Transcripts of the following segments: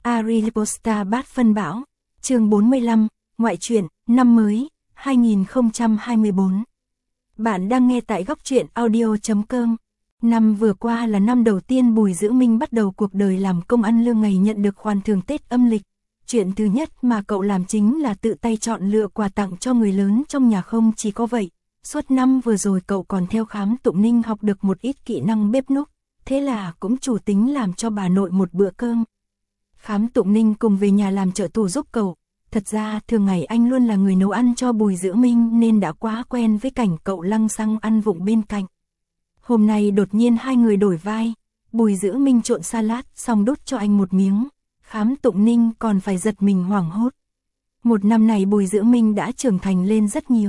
Ariposta Bát Phân Bão, chương 45, Ngoại truyện, năm mới, 2024. Bạn đang nghe tại góc truyện audio.com. Năm vừa qua là năm đầu tiên Bùi Dữ Minh bắt đầu cuộc đời làm công ăn lương ngày nhận được khoản thưởng Tết âm lịch. Chuyện thứ nhất mà cậu làm chính là tự tay chọn lựa quà tặng cho người lớn trong nhà. Không chỉ có vậy, suốt năm vừa rồi cậu còn theo Khám Tụng Ninh học được một ít kỹ năng bếp núc, thế là cũng chủ tính làm cho bà nội một bữa cơm. Khám Tụng Ninh cùng về nhà làm trợ thủ giúp cậu. Thật ra thường ngày anh luôn là người nấu ăn cho Bùi Dữ Minh nên đã quá quen với cảnh cậu lăng xăng ăn vụng bên cạnh. Hôm nay đột nhiên hai người đổi vai, Bùi Dữ Minh trộn salad xong đút cho anh một miếng, Khám Tụng Ninh còn phải giật mình hoảng hốt. Một năm này Bùi Dữ Minh đã trưởng thành lên rất nhiều.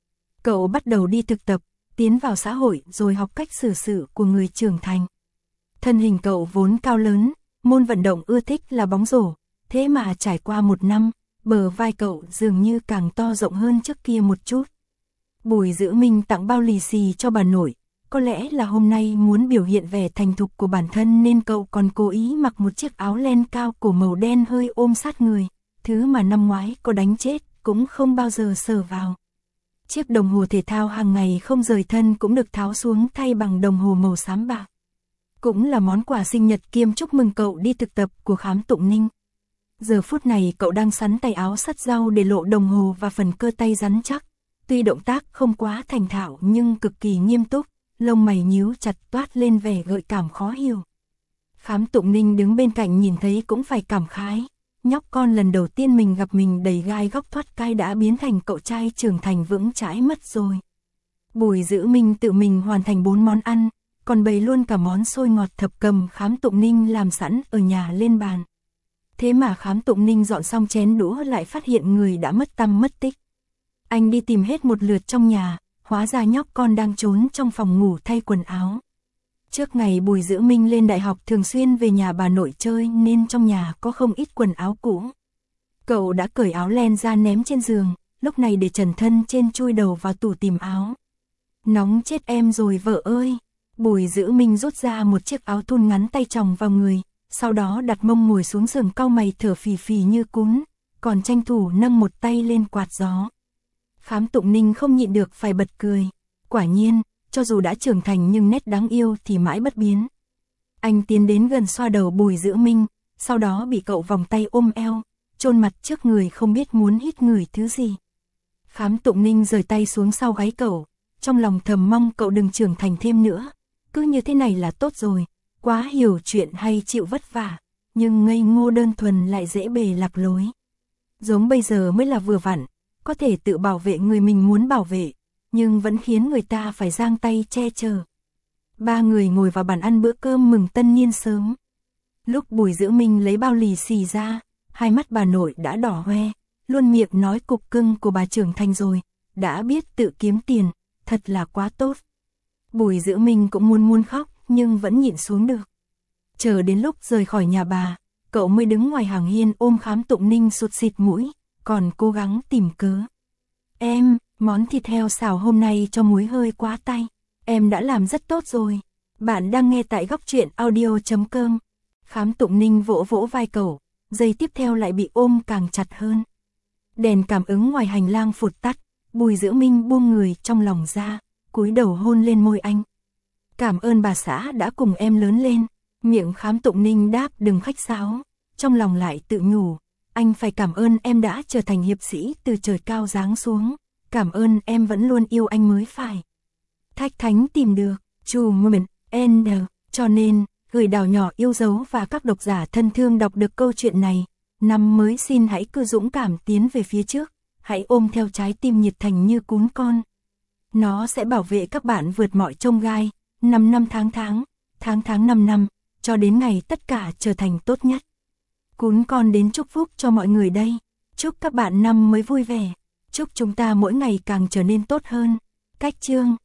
Cậu bắt đầu đi thực tập, tiến vào xã hội rồi học cách xử sự của người trưởng thành. Thân hình cậu vốn cao lớn, môn vận động ưa thích là bóng rổ, thế mà trải qua một năm, bờ vai cậu dường như càng to rộng hơn trước kia một chút. Bùi Dữ Minh tặng bao lì xì cho bà nội, có lẽ là hôm nay muốn biểu hiện vẻ thành thục của bản thân nên cậu còn cố ý mặc một chiếc áo len cao cổ màu đen hơi ôm sát người, thứ mà năm ngoái có đánh chết cũng không bao giờ sờ vào. Chiếc đồng hồ thể thao hàng ngày không rời thân cũng được tháo xuống thay bằng đồng hồ màu xám bạc. Cũng là món quà sinh nhật kiêm chúc mừng cậu đi thực tập của Khám Tụng Ninh. Giờ phút này cậu đang sắn tay áo sắt rau để lộ đồng hồ và phần cơ tay rắn chắc. Tuy động tác không quá thành thạo nhưng cực kỳ nghiêm túc, lông mày nhíu chặt toát lên vẻ gợi cảm khó hiểu. Khám Tụng Ninh đứng bên cạnh nhìn thấy cũng phải cảm khái. Nhóc con lần đầu tiên mình gặp mình đầy gai góc thoát cai đã biến thành cậu trai trưởng thành vững chãi mất rồi. Bùi Dữ Minh tự mình hoàn thành 4 món ăn, còn bày luôn cả món xôi ngọt thập cẩm Khám Tụng Ninh làm sẵn ở nhà lên bàn. Thế mà Khám Tụng Ninh dọn xong chén đũa lại phát hiện người đã mất tăm mất tích. Anh đi tìm hết một lượt trong nhà, hóa ra nhóc con đang trốn trong phòng ngủ thay quần áo. Trước ngày Bùi Dữ Minh lên đại học thường xuyên về nhà bà nội chơi nên trong nhà có không ít quần áo cũ. Cậu đã cởi áo len ra ném trên giường, lúc này để trần thân trên chui đầu vào tủ tìm áo. Nóng chết em rồi vợ ơi! Bùi Dữ Minh rút ra một chiếc áo thun ngắn tay tròng vào người, sau đó đặt mông ngồi xuống giường cau mày thở phì phì như cún, còn tranh thủ nâng một tay lên quạt gió. Khám Tụng Ninh không nhịn được phải bật cười. Quả nhiên, cho dù đã trưởng thành nhưng nét đáng yêu thì mãi bất biến. Anh tiến đến gần xoa đầu Bùi Dữ Minh, sau đó bị cậu vòng tay ôm eo, chôn mặt trước người không biết muốn hít ngửi thứ gì. Khám Tụng Ninh rời tay xuống sau gáy cậu, trong lòng thầm mong cậu đừng trưởng thành thêm nữa. Cứ như thế này là tốt rồi, quá hiểu chuyện hay chịu vất vả, nhưng ngây ngô đơn thuần lại dễ bề lạc lối. Giống bây giờ mới là vừa vặn, có thể tự bảo vệ người mình muốn bảo vệ, nhưng vẫn khiến người ta phải giang tay che chở. Ba người ngồi vào bàn ăn bữa cơm mừng tân niên sớm. Lúc Bùi Dữ Minh lấy bao lì xì ra, hai mắt bà nội đã đỏ hoe, luôn miệng nói cục cưng của bà trưởng thành rồi, đã biết tự kiếm tiền, thật là quá tốt. Bùi Dữ Minh cũng muốn khóc nhưng vẫn nhịn xuống được. Chờ đến lúc rời khỏi nhà bà, cậu mới đứng ngoài hàng hiên ôm Khám Tụng Ninh sụt xịt mũi, còn cố gắng tìm cớ. Em, món thịt heo xào hôm nay cho muối hơi quá tay, em đã làm rất tốt rồi. Bạn đang nghe tại góc truyện audio.com. Khám Tụng Ninh vỗ vỗ vai cậu, giây tiếp theo lại bị ôm càng chặt hơn. Đèn cảm ứng ngoài hành lang phụt tắt, Bùi Dữ Minh buông người trong lòng ra, cúi đầu hôn lên môi anh. Cảm ơn bà xã đã cùng em lớn lên. Miệng Khám Tụng Ninh đáp đừng khách sáo, trong lòng lại tự nhủ, anh phải cảm ơn em đã trở thành hiệp sĩ từ trời cao giáng xuống, cảm ơn em vẫn luôn yêu anh mới phải. Thách Thánh tìm được, True Moment, End, cho nên, gửi đào nhỏ yêu dấu và các độc giả thân thương đọc được câu chuyện này, năm mới xin hãy cứ dũng cảm tiến về phía trước, hãy ôm theo trái tim nhiệt thành như cún con. Nó sẽ bảo vệ các bạn vượt mọi chông gai, 5 năm tháng 5 năm, cho đến ngày tất cả trở thành tốt nhất. Cún con đến chúc phúc cho mọi người đây. Chúc các bạn năm mới vui vẻ. Chúc chúng ta mỗi ngày càng trở nên tốt hơn. Cách chương